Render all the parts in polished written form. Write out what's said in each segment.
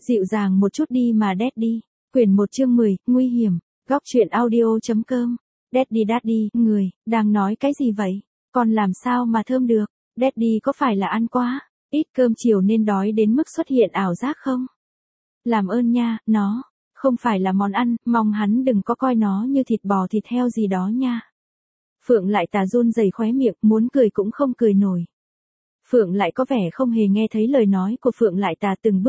Dịu dàng một chút đi mà Daddy. Quyển 1 chương 10, nguy hiểm. Góc truyện audio.com. Daddy, người, đang nói cái gì vậy? Con làm sao mà thơm được? Daddy có phải là ăn quá? Ít cơm chiều nên đói đến mức xuất hiện ảo giác không? Làm ơn nha, nó không phải là món ăn, mong hắn đừng có coi nó như thịt bò thịt heo gì đó nha. Phượng lại tà run rẩy khóe miệng, muốn cười cũng không cười nổi. Phượng lại có vẻ không hề nghe thấy lời nói của Phượng lại tà, từng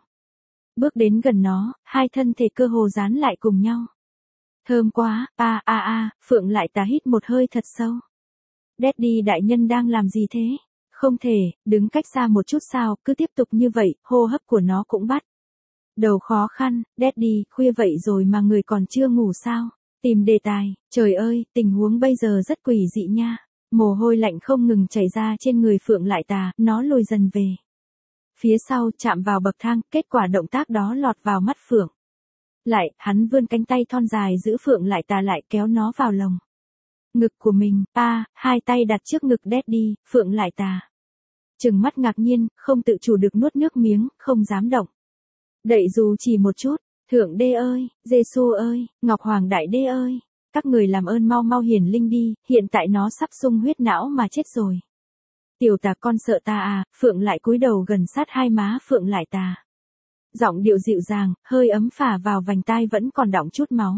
bước đến gần nó, hai thân thể cơ hồ dán lại cùng nhau. Thơm quá, Phượng lại tà hít một hơi thật sâu. Daddy đại nhân đang làm gì thế? Không thể, đứng cách xa một chút sao, cứ tiếp tục như vậy, hô hấp của nó cũng bắt đầu khó khăn. Daddy, khuya vậy rồi mà người còn chưa ngủ sao? Tìm đề tài, trời ơi, tình huống bây giờ rất quỷ dị nha. Mồ hôi lạnh không ngừng chảy ra trên người Phượng lại tà, nó lùi dần về phía sau, chạm vào bậc thang, kết quả động tác đó lọt vào mắt Phượng lại, hắn vươn cánh tay thon dài giữ Phượng lại tà lại, kéo nó vào lồng ngực của mình. Hai tay đặt trước ngực Daddy. Phượng lại tà trừng mắt ngạc nhiên, không tự chủ được nuốt nước miếng, không dám động đậy dù chỉ một chút. Thượng đế ơi, Giêsu ơi, Ngọc Hoàng Đại Đế ơi, các người làm ơn mau mau hiển linh đi, hiện tại nó sắp sung huyết não mà chết rồi. Tiểu tà con sợ ta à? Phượng lại cúi đầu gần sát hai má Phượng lại tà. Giọng điệu dịu dàng, hơi ấm phả vào vành tai vẫn còn đọng chút máu.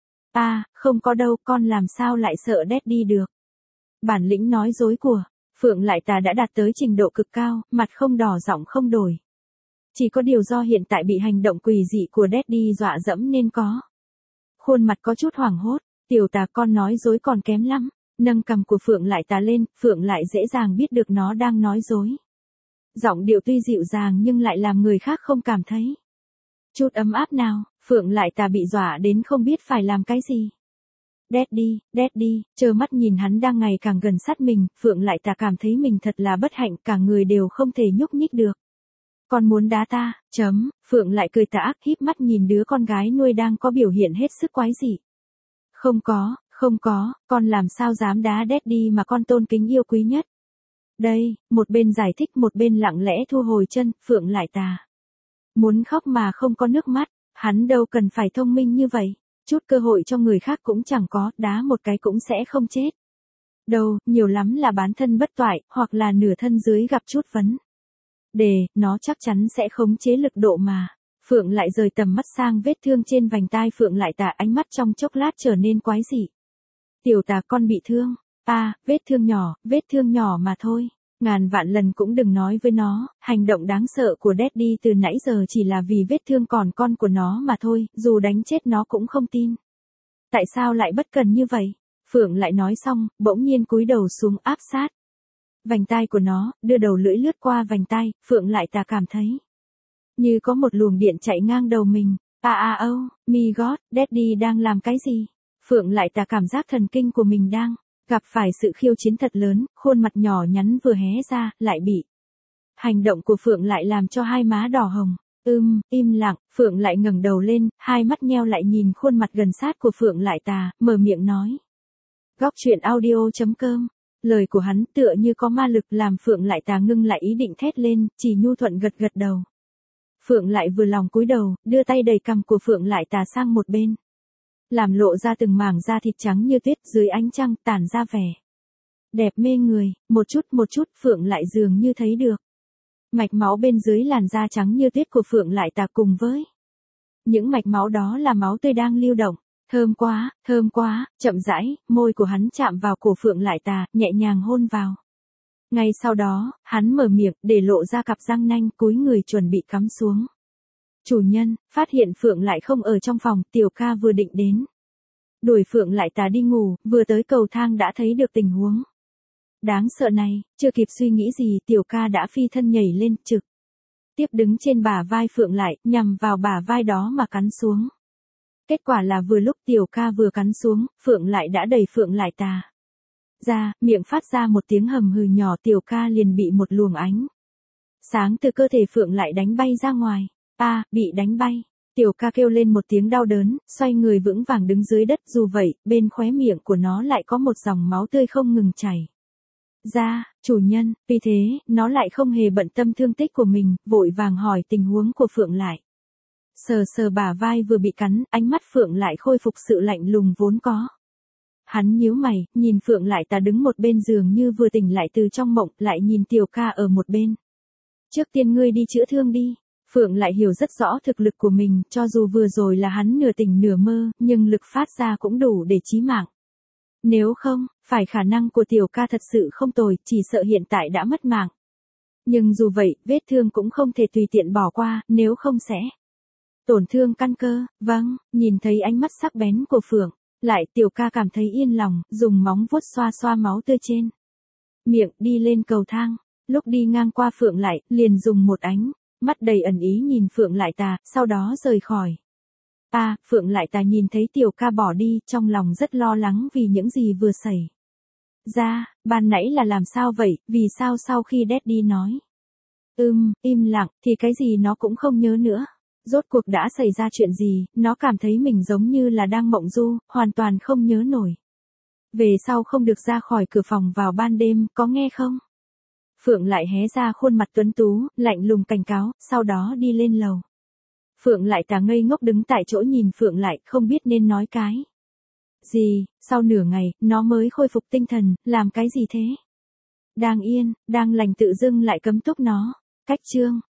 Không có đâu, con làm sao lại sợ Daddy được. Bản lĩnh nói dối của Phượng lại tà đã đạt tới trình độ cực cao, mặt không đỏ giọng không đổi. Chỉ có điều do hiện tại bị hành động quỷ dị của Daddy dọa dẫm nên có khuôn mặt có chút hoảng hốt. Tiểu tà con nói dối còn kém lắm. Nâng cằm của Phượng lại tà lên, Phượng lại dễ dàng biết được nó đang nói dối. Giọng điệu tuy dịu dàng nhưng lại làm người khác không cảm thấy chút ấm áp nào. Phượng lại tà bị dọa đến không biết phải làm cái gì. Daddy, trơ mắt nhìn hắn đang ngày càng gần sát mình, Phượng lại tà cảm thấy mình thật là bất hạnh, cả người đều không thể nhúc nhích được. Con muốn đá ta, Phượng lại cười tà ác, híp mắt nhìn đứa con gái nuôi đang có biểu hiện hết sức quái dị. Không có, con làm sao dám đá Daddy mà con tôn kính yêu quý nhất. Đây, một bên giải thích một bên lặng lẽ thu hồi chân. Phượng lại tà muốn khóc mà không có nước mắt, hắn đâu cần phải thông minh như vậy, chút cơ hội cho người khác cũng chẳng có, đá một cái cũng sẽ không chết đâu, nhiều lắm là bán thân bất toại, hoặc là nửa thân dưới gặp chút vấn đề, nó chắc chắn sẽ khống chế lực độ mà. Phượng lại rời tầm mắt sang vết thương trên vành tai Phượng lại tà, ánh mắt trong chốc lát trở nên quái dị. Tiểu tà con bị thương. Vết thương nhỏ mà thôi. Ngàn vạn lần cũng đừng nói với nó, hành động đáng sợ của Daddy từ nãy giờ chỉ là vì vết thương còn con của nó mà thôi, dù đánh chết nó cũng không tin. Tại sao lại bất cần như vậy? Phượng lại nói xong, bỗng nhiên cúi đầu xuống áp sát vành tai của nó, đưa đầu lưỡi lướt qua vành tai. Phượng lại tà cảm thấy như có một luồng điện chạy ngang đầu mình. Oh my god, Daddy đang làm cái gì? Phượng lại tà cảm giác thần kinh của mình đang gặp phải sự khiêu chiến thật lớn, khuôn mặt nhỏ nhắn vừa hé ra, lại bị hành động của Phượng lại làm cho hai má đỏ hồng. Im lặng. Phượng lại ngẩng đầu lên, hai mắt nheo lại nhìn khuôn mặt gần sát của Phượng lại tà, mở miệng nói. Góc truyện audio.com. Lời của hắn tựa như có ma lực làm Phượng lại tà ngưng lại ý định thét lên, chỉ nhu thuận gật gật đầu. Phượng lại vừa lòng cúi đầu, đưa tay đẩy cằm của Phượng lại tà sang một bên, làm lộ ra từng mảng da thịt trắng như tuyết dưới ánh trăng, tản ra vẻ đẹp mê người. Một chút Phượng lại dường như thấy được mạch máu bên dưới làn da trắng như tuyết của Phượng lại tà, cùng với những mạch máu đó là máu tươi đang lưu động. Thơm quá, chậm rãi, môi của hắn chạm vào cổ Phượng lại tà, nhẹ nhàng hôn vào. Ngay sau đó, hắn mở miệng, để lộ ra cặp răng nanh, cúi người chuẩn bị cắm xuống. Chủ nhân, phát hiện Phượng lại không ở trong phòng, Tiểu ca vừa định đến đuổi Phượng lại tà đi ngủ, vừa tới cầu thang đã thấy được tình huống đáng sợ này, chưa kịp suy nghĩ gì, Tiểu ca đã phi thân nhảy lên, trực tiếp đứng trên bả vai Phượng lại, nhằm vào bả vai đó mà cắn xuống. Kết quả là vừa lúc Tiểu ca vừa cắn xuống, Phượng lại đã đẩy Phượng lại tà ra, miệng phát ra một tiếng hầm hừ nhỏ. Tiểu ca liền bị một luồng ánh sáng từ cơ thể Phượng lại đánh bay ra ngoài. Bị đánh bay. Tiểu ca kêu lên một tiếng đau đớn, xoay người vững vàng đứng dưới đất, dù vậy, bên khóe miệng của nó lại có một dòng máu tươi không ngừng chảy ra. Chủ nhân, vì thế, nó lại không hề bận tâm thương tích của mình, vội vàng hỏi tình huống của Phượng lại. Sờ sờ bả vai vừa bị cắn, ánh mắt Phượng lại khôi phục sự lạnh lùng vốn có. Hắn nhíu mày, nhìn Phượng Lại Tà đứng một bên giường như vừa tỉnh lại từ trong mộng, lại nhìn Tiểu Ca ở một bên. Trước tiên ngươi đi chữa thương đi. Phượng Lại hiểu rất rõ thực lực của mình, cho dù vừa rồi là hắn nửa tỉnh nửa mơ, nhưng lực phát ra cũng đủ để chí mạng. Nếu không, phải khả năng của Tiểu Ca thật sự không tồi, chỉ sợ hiện tại đã mất mạng. Nhưng dù vậy, vết thương cũng không thể tùy tiện bỏ qua, nếu không sẽ tổn thương căn cơ. Vâng, nhìn thấy ánh mắt sắc bén của Phượng Lại, Tiểu Ca cảm thấy yên lòng, dùng móng vuốt xoa xoa máu tươi trên miệng, đi lên cầu thang. Lúc đi ngang qua Phượng Lại, liền dùng một ánh mắt đầy ẩn ý nhìn Phượng Lại Tà, sau đó rời khỏi. Phượng Lại Tà nhìn thấy Tiểu Ca bỏ đi, trong lòng rất lo lắng vì những gì vừa xảy ra. Ban nãy là làm sao vậy, vì sao sau khi Daddy nói im lặng, thì cái gì nó cũng không nhớ nữa. Rốt cuộc đã xảy ra chuyện gì, nó cảm thấy mình giống như là đang mộng du, hoàn toàn không nhớ nổi. Về sau không được ra khỏi cửa phòng vào ban đêm, có nghe không? Phượng Lại hé ra khuôn mặt tuấn tú, lạnh lùng cảnh cáo, sau đó đi lên lầu. Phượng Lại Tà ngây ngốc đứng tại chỗ nhìn Phượng Lại, không biết nên nói cái gì. Sau nửa ngày, nó mới khôi phục tinh thần, làm cái gì thế? Đang yên, đang lành tự dưng lại cấm túc nó. Cách chương